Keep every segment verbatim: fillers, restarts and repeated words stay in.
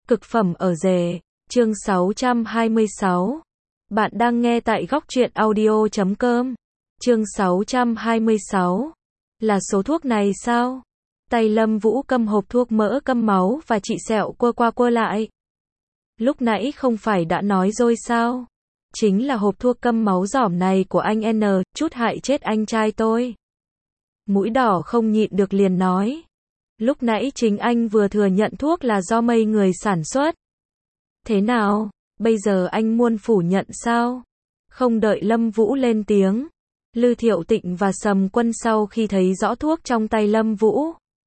Cực phẩm ở rể, chương sáu trăm hai mươi sáu. Bạn đang nghe tại góc truyện audio chấm com. Chương sáu trăm hai mươi sáu. Là số thuốc này sao? Tay Lâm Vũ cầm hộp thuốc mỡ câm máu và trị sẹo quơ qua quơ lại. Lúc nãy không phải đã nói rồi sao? Chính là hộp thuốc câm máu giỏm này của anh N, chút hại chết anh trai tôi. Mũi đỏ không nhịn được liền nói. Lúc nãy chính anh vừa thừa nhận thuốc là do mấy người sản xuất. Thế nào, bây giờ anh muốn phủ nhận sao? Không đợi Lâm Vũ lên tiếng, Lư Thiệu Tịnh và Sầm Quân sau khi thấy rõ thuốc trong tay Lâm Vũ,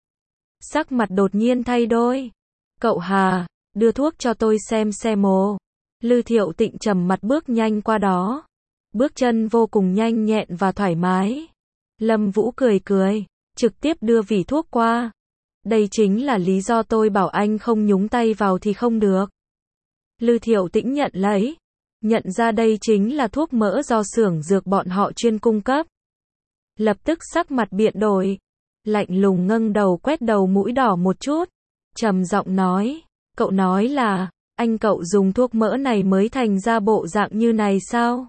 sắc mặt đột nhiên thay đổi. Cậu Hà, đưa thuốc cho tôi xem xem mồ. Lư Thiệu Tịnh trầm mặt bước nhanh qua đó, bước chân vô cùng nhanh nhẹn và thoải mái. Lâm Vũ cười cười, trực tiếp đưa vỉ thuốc qua. Đây chính là lý do tôi bảo anh không nhúng tay vào thì không được. Lư Thiệu Tĩnh nhận lấy, nhận ra đây chính là thuốc mỡ do xưởng dược bọn họ chuyên cung cấp. Lập tức sắc mặt biến đổi, lạnh lùng ngẩng đầu quét đầu mũi đỏ một chút, trầm giọng nói, cậu nói là, anh cậu dùng thuốc mỡ này mới thành ra bộ dạng như này sao?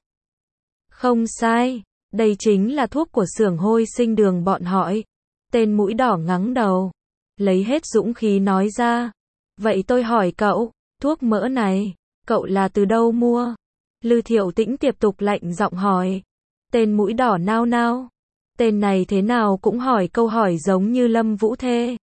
Không sai, đây chính là thuốc của xưởng Hôi Sinh Đường bọn họ. Tên mũi đỏ ngắng đầu, lấy hết dũng khí nói ra. Vậy tôi hỏi cậu, thuốc mỡ này, cậu là từ đâu mua? Lư Thiệu Tĩnh tiếp tục lạnh giọng hỏi. Tên mũi đỏ nao nao. Tên này thế nào cũng hỏi câu hỏi giống như Lâm Vũ thế.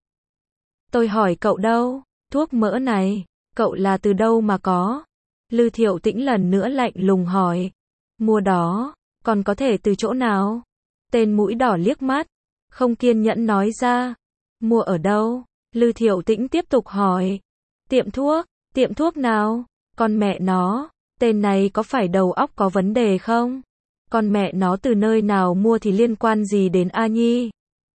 Tôi hỏi cậu đâu, thuốc mỡ này, cậu là từ đâu mà có? Lư Thiệu Tĩnh lần nữa lạnh lùng hỏi. Mua đó, còn có thể từ chỗ nào? Tên mũi đỏ liếc mắt, không kiên nhẫn nói ra. Mua ở đâu? Lư Thiệu Tĩnh tiếp tục hỏi. Tiệm thuốc, tiệm thuốc nào? Con mẹ nó, tên này có phải đầu óc có vấn đề không? Con mẹ nó từ nơi nào mua thì liên quan gì đến A Nhi?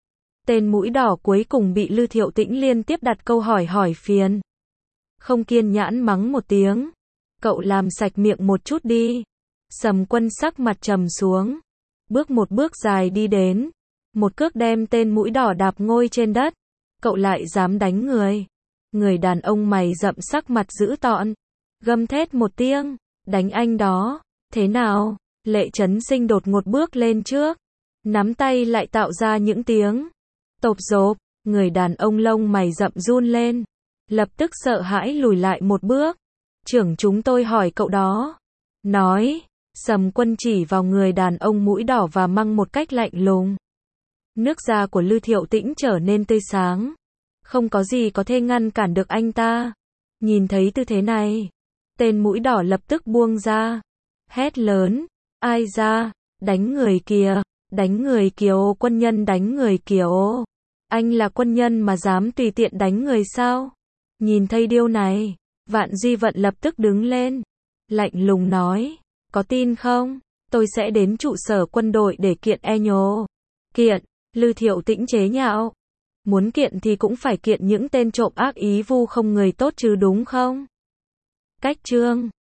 Tên mũi đỏ cuối cùng bị Lư Thiệu Tĩnh liên tiếp đặt câu hỏi hỏi phiền. Không kiên nhẫn mắng một tiếng. Cậu làm sạch miệng một chút đi. Sầm Quân sắc mặt trầm xuống, bước một bước dài đi đến, một cước đem tên mũi đỏ đạp ngồi trên đất. Cậu lại dám đánh người? Người đàn ông mày rậm sắc mặt dữ tợn, gầm thét một tiếng, đánh anh đó. Thế nào? Lệ Chấn Sinh đột ngột bước lên trước, nắm tay lại tạo ra những tiếng tộp dộp. Người đàn ông lông mày rậm run lên, lập tức sợ hãi lùi lại một bước. Trưởng chúng tôi hỏi cậu đó. Nói. Sầm Quân chỉ vào người đàn ông mũi đỏ và mắng một cách lạnh lùng. Nước da của Lư Thiệu Tĩnh trở nên tươi sáng. Không có gì có thể ngăn cản được anh ta. Nhìn thấy tư thế này, tên mũi đỏ lập tức buông ra, hét lớn. Ai ra? Đánh người kìa, đánh người kìa, quân nhân đánh người kìa. Anh là quân nhân mà dám tùy tiện đánh người sao? Nhìn thấy điều này, Vạn Duy Vận lập tức đứng lên, lạnh lùng nói. Có tin không? Tôi sẽ đến trụ sở quân đội để kiện e nhô. Kiện? Lư Thiệu Tĩnh chế nhạo. Muốn kiện thì cũng phải kiện những tên trộm ác ý vu không người tốt chứ đúng không? Cách chương